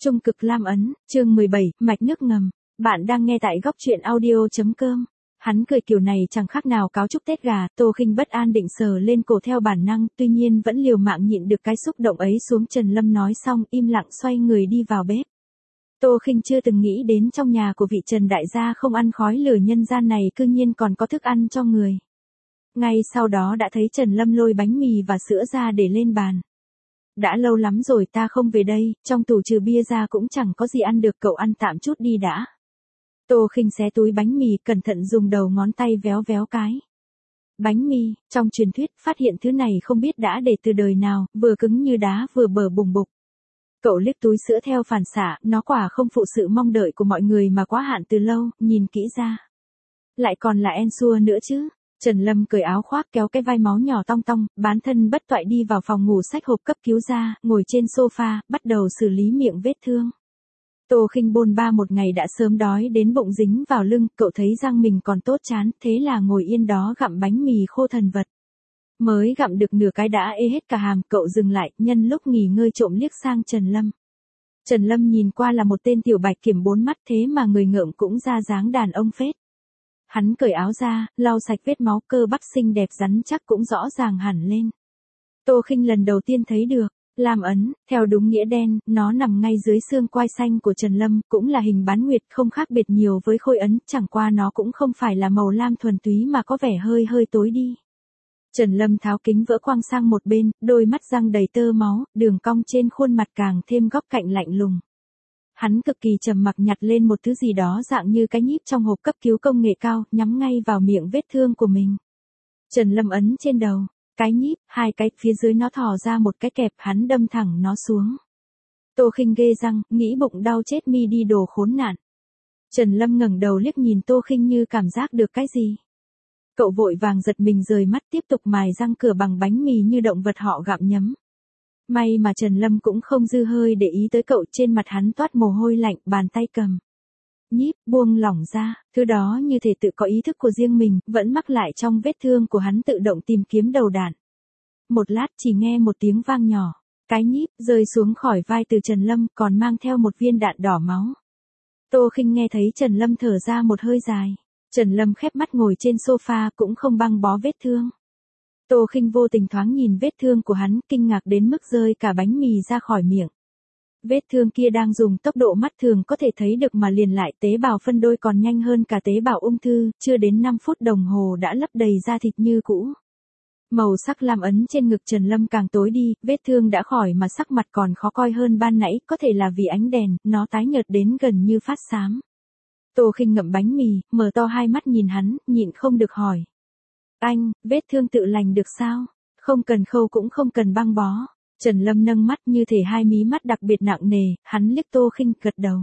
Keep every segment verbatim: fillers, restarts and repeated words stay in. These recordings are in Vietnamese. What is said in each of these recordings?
Trung cực lam ấn, chương mười bảy, mạch nước ngầm. Bạn đang nghe tại góc truyện audio.com. Hắn cười kiểu này chẳng khác nào cáo chúc Tết gà. Tô Khinh bất an định sờ lên cổ theo bản năng, tuy nhiên vẫn liều mạng nhịn được cái xúc động ấy xuống. Trần Lâm nói xong im lặng xoay người đi vào bếp. Tô Khinh chưa từng nghĩ đến trong nhà của vị Trần đại gia không ăn khói lửa nhân gian này cư nhiên còn có thức ăn cho người. Ngay sau đó đã thấy Trần Lâm lôi bánh mì và sữa ra để lên bàn. Đã lâu lắm rồi ta không về đây, trong tủ trừ bia ra cũng chẳng có gì ăn được, cậu ăn tạm chút đi đã. Tô Khinh xé túi bánh mì cẩn thận dùng đầu ngón tay véo véo cái. Bánh mì, trong truyền thuyết phát hiện thứ này không biết đã để từ đời nào, vừa cứng như đá vừa bở bùng bục. Cậu liếc túi sữa theo phản xạ, nó quả không phụ sự mong đợi của mọi người mà quá hạn từ lâu, nhìn kỹ ra. Lại còn là Ensure nữa chứ. Trần Lâm cởi áo khoác kéo cái vai máu nhỏ tong tong, bán thân bất toại đi vào phòng ngủ xách hộp cấp cứu ra, ngồi trên sofa, bắt đầu xử lý miệng vết thương. Tô Khinh bôn ba một ngày đã sớm đói đến bụng dính vào lưng, cậu thấy răng mình còn tốt chán, thế là ngồi yên đó gặm bánh mì khô thần vật. Mới gặm được nửa cái đã ê hết cả hàm, cậu dừng lại, nhân lúc nghỉ ngơi trộm liếc sang Trần Lâm. Trần Lâm nhìn qua là một tên tiểu bạch kiểm bốn mắt thế mà người ngợm cũng ra dáng đàn ông phết. Hắn cởi áo ra, lau sạch vết máu, cơ bắp xinh đẹp rắn chắc cũng rõ ràng hẳn lên. Tô Khinh lần đầu tiên thấy được, lam ấn, theo đúng nghĩa đen, nó nằm ngay dưới xương quai xanh của Trần Lâm, cũng là hình bán nguyệt, không khác biệt nhiều với khôi ấn, chẳng qua nó cũng không phải là màu lam thuần túy mà có vẻ hơi hơi tối đi. Trần Lâm tháo kính vỡ quang sang một bên, đôi mắt răng đầy tơ máu, đường cong trên khuôn mặt càng thêm góc cạnh lạnh lùng. Hắn cực kỳ trầm mặc nhặt lên một thứ gì đó dạng như cái nhíp trong hộp cấp cứu công nghệ cao, nhắm ngay vào miệng vết thương của mình. Trần Lâm ấn trên đầu, cái nhíp, hai cái, phía dưới nó thò ra một cái kẹp, hắn đâm thẳng nó xuống. Tô Khinh ghê răng, nghĩ bụng đau chết mi đi đồ khốn nạn. Trần Lâm ngẩng đầu liếc nhìn Tô Khinh như cảm giác được cái gì. Cậu vội vàng giật mình rời mắt tiếp tục mài răng cửa bằng bánh mì như động vật họ gặm nhấm. May mà Trần Lâm cũng không dư hơi để ý tới cậu, trên mặt hắn toát mồ hôi lạnh, bàn tay cầm nhíp buông lỏng ra, thứ đó như thể tự có ý thức của riêng mình, vẫn mắc lại trong vết thương của hắn, tự động tìm kiếm đầu đạn. Một lát chỉ nghe một tiếng vang nhỏ, cái nhíp rơi xuống khỏi vai từ Trần Lâm, còn mang theo một viên đạn đỏ máu. Tô Khinh nghe thấy Trần Lâm thở ra một hơi dài. Trần Lâm khép mắt ngồi trên sofa cũng không băng bó vết thương. Tô Khinh vô tình thoáng nhìn vết thương của hắn, kinh ngạc đến mức rơi cả bánh mì ra khỏi miệng. Vết thương kia đang dùng tốc độ mắt thường có thể thấy được mà liền lại, tế bào phân đôi còn nhanh hơn cả tế bào ung thư, chưa đến năm phút đồng hồ đã lấp đầy da thịt như cũ. Màu sắc lam ấn trên ngực Trần Lâm càng tối đi, vết thương đã khỏi mà sắc mặt còn khó coi hơn ban nãy, có thể là vì ánh đèn, nó tái nhợt đến gần như phát xám. Tô Khinh ngậm bánh mì, mở to hai mắt nhìn hắn, nhịn không được hỏi. Anh, vết thương tự lành được sao? Không cần khâu cũng không cần băng bó. Trần Lâm nâng mắt như thể hai mí mắt đặc biệt nặng nề, hắn liếc Tô Khinh gật đầu.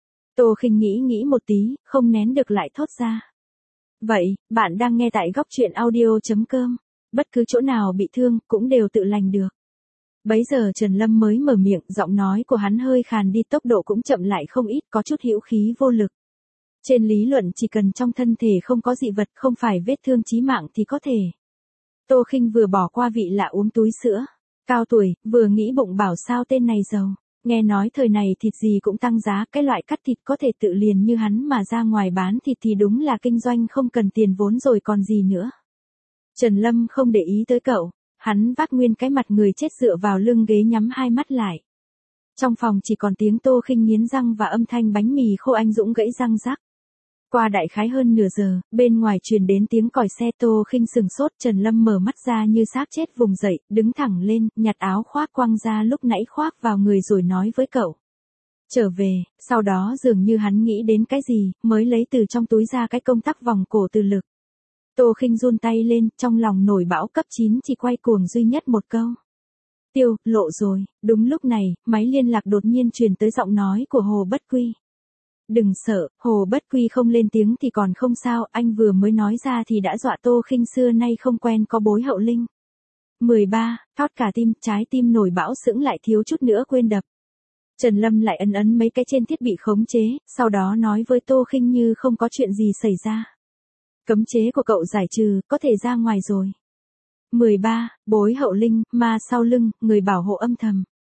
Tô Khinh nghĩ nghĩ một tí, không nén được lại thốt ra. Vậy, bạn đang nghe tại góc truyện audio.com. Bất cứ chỗ nào bị thương, cũng đều tự lành được. Bấy giờ Trần Lâm mới mở miệng, giọng nói của hắn hơi khàn đi, tốc độ cũng chậm lại không ít, có chút hữu khí vô lực. Trên lý luận chỉ cần trong thân thể không có dị vật, không phải vết thương chí mạng thì có thể. Tô Khinh vừa bỏ qua vị lạ uống túi sữa. Cao tuổi, vừa nghĩ bụng bảo sao tên này giàu. Nghe nói thời này thịt gì cũng tăng giá, cái loại cắt thịt có thể tự liền như hắn mà ra ngoài bán thịt thì đúng là kinh doanh không cần tiền vốn rồi còn gì nữa. Trần Lâm không để ý tới cậu, hắn vác nguyên cái mặt người chết dựa vào lưng ghế nhắm hai mắt lại. Trong phòng chỉ còn tiếng Tô Khinh nghiến răng và âm thanh bánh mì khô anh dũng gãy răng rắc. Qua đại khái hơn nửa giờ, bên ngoài truyền đến tiếng còi xe. Tô Khinh sừng sốt, Trần Lâm mở mắt ra như xác chết vùng dậy, đứng thẳng lên, nhặt áo khoác quăng ra lúc nãy khoác vào người rồi nói với cậu. Trở về, sau đó dường như hắn nghĩ đến cái gì, mới lấy từ trong túi ra cái công tắc vòng cổ từ lực. Tô Khinh run tay lên, trong lòng nổi bão cấp chín chỉ quay cuồng duy nhất một câu. Tiêu, lộ rồi. Đúng lúc này, máy liên lạc đột nhiên truyền tới giọng nói của Hồ Bất Quy. Đừng sợ, Hồ Bất Quy không lên tiếng thì còn không sao, anh vừa mới nói ra thì đã dọa Tô Khinh xưa nay không quen có bối hậu linh. mười ba, thót cả tim, trái tim nổi bão sững lại thiếu chút nữa quên đập. Trần Lâm lại ấn ấn mấy cái trên thiết bị khống chế, sau đó nói với Tô Khinh như không có chuyện gì xảy ra. Cấm chế của cậu giải trừ, có thể ra ngoài rồi. mười ba, bối hậu linh, ma sau lưng, người bảo hộ âm thầm.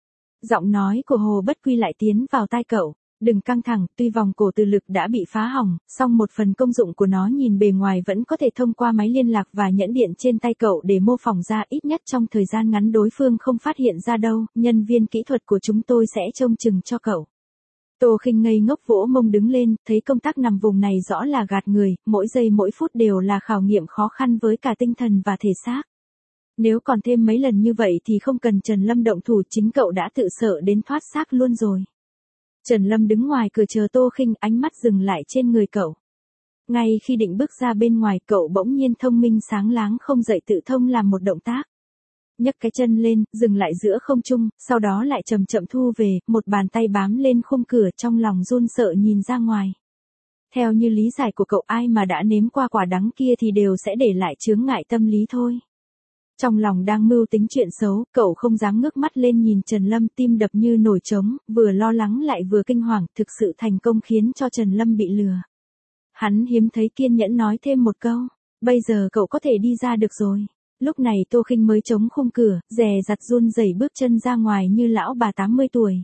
Giọng nói của Hồ Bất Quy lại tiến vào tai cậu. Đừng căng thẳng, tuy vòng cổ từ lực đã bị phá hỏng, song một phần công dụng của nó nhìn bề ngoài vẫn có thể thông qua máy liên lạc và nhẫn điện trên tay cậu để mô phỏng ra, ít nhất trong thời gian ngắn đối phương không phát hiện ra đâu, nhân viên kỹ thuật của chúng tôi sẽ trông chừng cho cậu. Tô Khinh ngây ngốc vỗ mông đứng lên, thấy công tác nằm vùng này rõ là gạt người, mỗi giây mỗi phút đều là khảo nghiệm khó khăn với cả tinh thần và thể xác. Nếu còn thêm mấy lần như vậy thì không cần Trần Lâm động thủ, chính cậu đã tự sợ đến thoát xác luôn rồi. Trần Lâm đứng ngoài cửa chờ Tô Khinh, ánh mắt dừng lại trên người cậu. Ngay khi định bước ra bên ngoài, cậu bỗng nhiên thông minh sáng láng không dậy tự thông làm một động tác. Nhấc cái chân lên, dừng lại giữa không trung, sau đó lại chậm chậm thu về, một bàn tay bám lên khung cửa, trong lòng run sợ nhìn ra ngoài. Theo như lý giải của cậu, ai mà đã nếm qua quả đắng kia thì đều sẽ để lại chướng ngại tâm lý thôi. Trong lòng đang mưu tính chuyện xấu, cậu không dám ngước mắt lên nhìn Trần Lâm, tim đập như nổi trống, vừa lo lắng lại vừa kinh hoàng, thực sự thành công khiến cho Trần Lâm bị lừa. Hắn hiếm thấy kiên nhẫn nói thêm một câu, bây giờ cậu có thể đi ra được rồi. Lúc này Tô Khinh mới chống khung cửa, dè dặt run rẩy bước chân ra ngoài như lão bà tám mươi tuổi.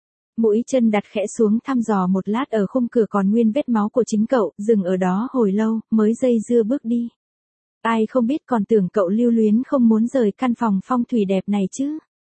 Mũi chân đặt khẽ xuống thăm dò một lát ở khung cửa còn nguyên vết máu của chính cậu, dừng ở đó hồi lâu, mới dây dưa bước đi. Ai không biết còn tưởng cậu lưu luyến không muốn rời căn phòng phong thủy đẹp này chứ.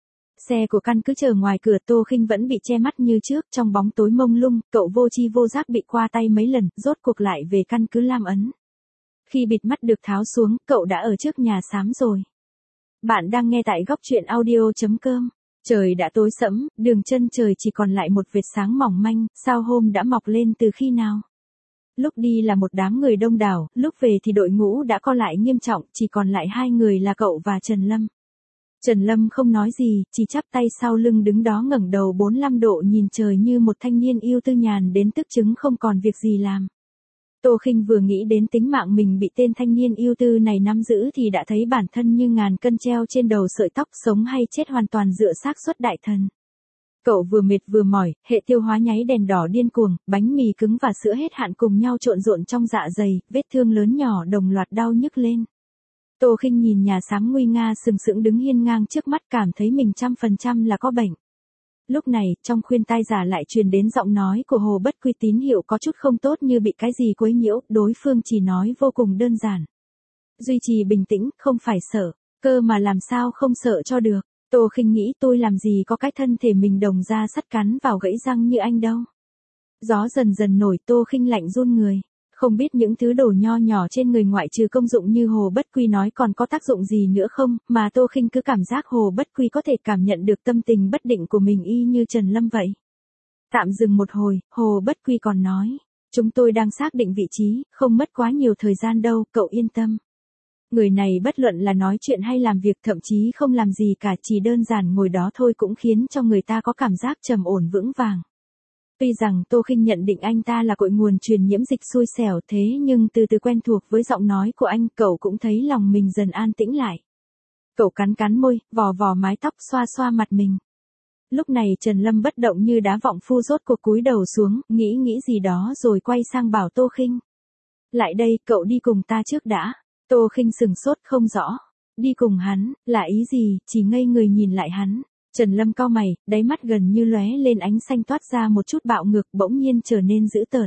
Xe của căn cứ chờ ngoài cửa, Tô Khinh vẫn bị che mắt như trước, trong bóng tối mông lung, cậu vô tri vô giác bị qua tay mấy lần, rốt cuộc lại về căn cứ Lam Ấn. Khi bịt mắt được tháo xuống, cậu đã ở trước nhà xám rồi. Bạn đang nghe tại góc truyện audio chấm com. Trời đã tối sẫm, đường chân trời chỉ còn lại một vệt sáng mỏng manh, sao hôm đã mọc lên từ khi nào. Lúc đi là một đám người đông đảo, lúc về thì đội ngũ đã co lại nghiêm trọng, chỉ còn lại hai người là cậu và Trần Lâm. Trần Lâm không nói gì, chỉ chắp tay sau lưng đứng đó ngẩng đầu bốn mươi lăm độ nhìn trời như một thanh niên yêu tư nhàn đến tức chứng không còn việc gì làm. Tô Khinh vừa nghĩ đến tính mạng mình bị tên thanh niên yêu tư này nắm giữ thì đã thấy bản thân như ngàn cân treo trên đầu sợi tóc, sống hay chết hoàn toàn dựa xác suất đại thần. Cậu vừa mệt vừa mỏi, hệ tiêu hóa nháy đèn đỏ điên cuồng, bánh mì cứng và sữa hết hạn cùng nhau trộn rộn trong dạ dày, vết thương lớn nhỏ đồng loạt đau nhức lên. Tô Khinh nhìn nhà xám nguy nga sừng sững đứng hiên ngang trước mắt, cảm thấy mình trăm phần trăm là có bệnh. Lúc này, trong khuyên tai giả lại truyền đến giọng nói của Hồ Bất Quy, tín hiệu có chút không tốt như bị cái gì quấy nhiễu, đối phương chỉ nói vô cùng đơn giản. Duy trì bình tĩnh, không phải sợ, cơ mà làm sao không sợ cho được. Tô Khinh nghĩ tôi làm gì có cái thân thể mình đồng ra sắt cắn vào gãy răng như anh đâu. Gió dần dần nổi, Tô Khinh lạnh run người. Không biết những thứ đồ nho nhỏ trên người ngoại trừ công dụng như Hồ Bất Quy nói còn có tác dụng gì nữa không, mà Tô Khinh cứ cảm giác Hồ Bất Quy có thể cảm nhận được tâm tình bất định của mình y như Trần Lâm vậy. Tạm dừng một hồi, Hồ Bất Quy còn nói, chúng tôi đang xác định vị trí, không mất quá nhiều thời gian đâu, cậu yên tâm. Người này bất luận là nói chuyện hay làm việc, thậm chí không làm gì cả, chỉ đơn giản ngồi đó thôi cũng khiến cho người ta có cảm giác trầm ổn vững vàng. Tuy rằng Tô Khinh nhận định anh ta là cội nguồn truyền nhiễm dịch xui xẻo, thế nhưng từ từ quen thuộc với giọng nói của anh, cậu cũng thấy lòng mình dần an tĩnh lại. Cậu cắn cắn môi, vò vò mái tóc, xoa xoa mặt mình. Lúc này Trần Lâm bất động như đá vọng phu rốt cuộc cúi đầu xuống, nghĩ nghĩ gì đó rồi quay sang bảo Tô Khinh. Lại đây, cậu đi cùng ta trước đã. Tô Khinh sừng sốt không rõ. Đi cùng hắn, là ý gì, chỉ ngây người nhìn lại hắn. Trần Lâm cau mày, đáy mắt gần như lóe lên ánh xanh toát ra một chút bạo ngược, bỗng nhiên trở nên dữ tợn.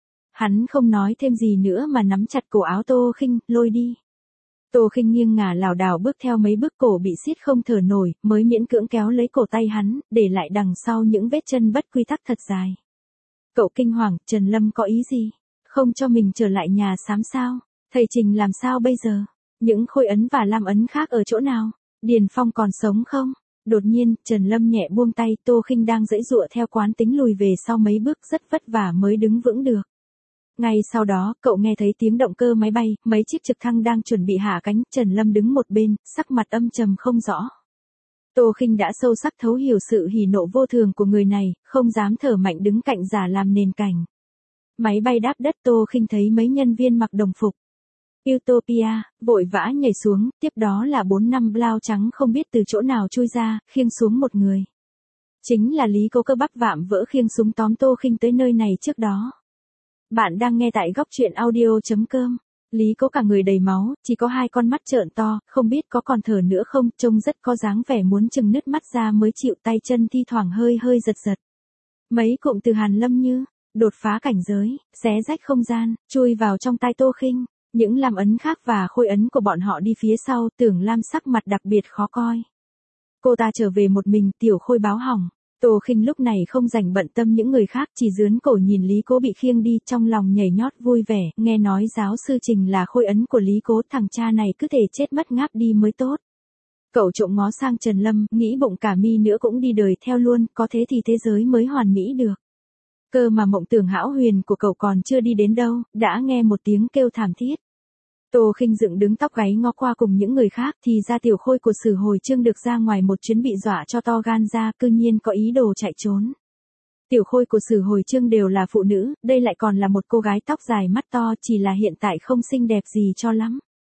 Hắn không nói thêm gì nữa mà nắm chặt cổ áo Tô Khinh, lôi đi. Tô Khinh nghiêng ngả lảo đảo bước theo mấy bước, cổ bị siết không thở nổi, mới miễn cưỡng kéo lấy cổ tay hắn, để lại đằng sau những vết chân bất quy tắc thật dài. Cậu kinh hoàng, Trần Lâm có ý gì? Không cho mình trở lại nhà xám sao? Thầy Trình làm sao bây giờ? Những khôi ấn và lam ấn khác ở chỗ nào? Điền Phong còn sống không? Đột nhiên, Trần Lâm nhẹ buông tay, Tô Khinh đang giãy giụa theo quán tính lùi về sau mấy bước, rất vất vả mới đứng vững được. Ngay sau đó, cậu nghe thấy tiếng động cơ máy bay, mấy chiếc trực thăng đang chuẩn bị hạ cánh, Trần Lâm đứng một bên, sắc mặt âm trầm không rõ. Tô Khinh đã sâu sắc thấu hiểu sự hỉ nộ vô thường của người này, không dám thở mạnh đứng cạnh giả làm nền cảnh. Máy bay đáp đất, Tô Khinh thấy mấy nhân viên mặc đồng phục Utopia, vội vã nhảy xuống, tiếp đó là bốn năm blau trắng không biết từ chỗ nào chui ra, khiêng xuống một người. Chính là Lý Cố Cơ bắp vạm vỡ khiêng súng tóm Tô Khinh tới nơi này trước đó. Bạn đang nghe tại góc truyện audio chấm com. Lý Cố cả người đầy máu, chỉ có hai con mắt trợn to, không biết có còn thở nữa không, trông rất có dáng vẻ muốn chừng nứt mắt ra mới chịu, tay chân thi thoảng hơi hơi giật giật. Mấy cụm từ Hàn Lâm Như, đột phá cảnh giới, xé rách không gian, chui vào trong tai Tô Khinh. Những làm ấn khác và khôi ấn của bọn họ đi phía sau, Tưởng Lam sắc mặt đặc biệt khó coi. Cô ta trở về một mình, tiểu khôi báo hỏng. Tô Khinh lúc này không rảnh bận tâm những người khác, chỉ dướn cổ nhìn Lý Cố bị khiêng đi, trong lòng nhảy nhót vui vẻ, nghe nói giáo sư Trình là khôi ấn của Lý Cố, thằng cha này cứ thể chết mất ngáp đi mới tốt. Cậu trộm ngó sang Trần Lâm, nghĩ bụng cả mi nữa cũng đi đời theo luôn, có thế thì thế giới mới hoàn mỹ được. Cơ mà mộng tưởng hão huyền của cậu còn chưa đi đến đâu, đã nghe một tiếng kêu thảm thiết. Tô Khinh dựng đứng tóc gáy ngó qua cùng những người khác, thì ra tiểu khôi của Sử Hồi Chương được ra ngoài một chuyến bị dọa cho to gan ra, cư nhiên có ý đồ chạy trốn. Tiểu khôi của Sử Hồi Chương đều là phụ nữ, đây lại còn là một cô gái tóc dài mắt to, chỉ là hiện tại không xinh đẹp gì cho lắm.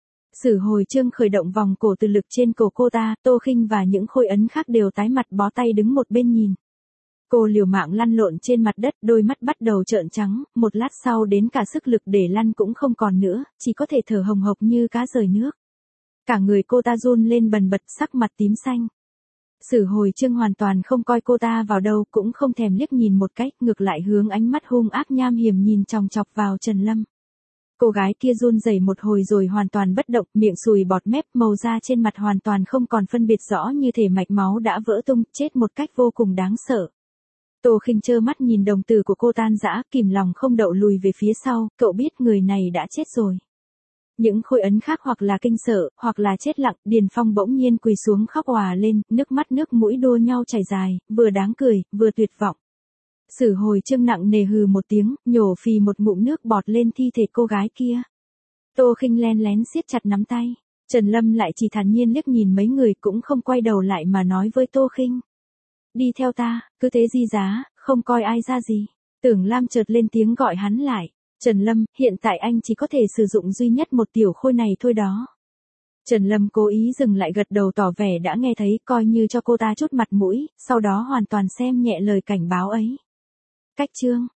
Sử Hồi Chương khởi động vòng cổ từ lực trên cổ cô ta, Tô Khinh và những khôi ấn khác đều tái mặt bó tay đứng một bên nhìn. Cô liều mạng lăn lộn trên mặt đất, đôi mắt bắt đầu trợn trắng, một lát sau đến cả sức lực để lăn cũng không còn nữa, chỉ có thể thở hồng hộc như cá rời nước. Cả người cô ta run lên bần bật, sắc mặt tím xanh. Sử Hồi Chương hoàn toàn không coi cô ta vào đâu, cũng không thèm liếc nhìn một cách, ngược lại hướng ánh mắt hung ác nham hiểm nhìn chòng chọc vào Trần Lâm. Cô gái kia run rẩy một hồi rồi hoàn toàn bất động, miệng sùi bọt mép, màu da trên mặt hoàn toàn không còn phân biệt rõ, như thể mạch máu đã vỡ tung, chết một cách vô cùng đáng sợ. Tô Khinh trơ mắt nhìn đồng tử của cô tan rã, kìm lòng không đậu lùi về phía sau, cậu biết người này đã chết rồi. Những khôi ấn khác hoặc là kinh sợ, hoặc là chết lặng, Điền Phong bỗng nhiên quỳ xuống khóc òa lên, nước mắt nước mũi đua nhau chảy dài, vừa đáng cười, vừa tuyệt vọng. Sử Hồi Chương nặng nề hừ một tiếng, nhổ phì một ngụm nước bọt lên thi thể cô gái kia. Tô Khinh len lén siết chặt nắm tay, Trần Lâm lại chỉ thản nhiên liếc nhìn mấy người, cũng không quay đầu lại mà nói với Tô Khinh. Đi theo ta, cứ thế di giá, không coi ai ra gì. Tưởng Lam chợt lên tiếng gọi hắn lại. Trần Lâm, hiện tại anh chỉ có thể sử dụng duy nhất một tiểu khôi này thôi đó. Trần Lâm cố ý dừng lại gật đầu tỏ vẻ đã nghe thấy, coi như cho cô ta chút mặt mũi, sau đó hoàn toàn xem nhẹ lời cảnh báo ấy. Cách chương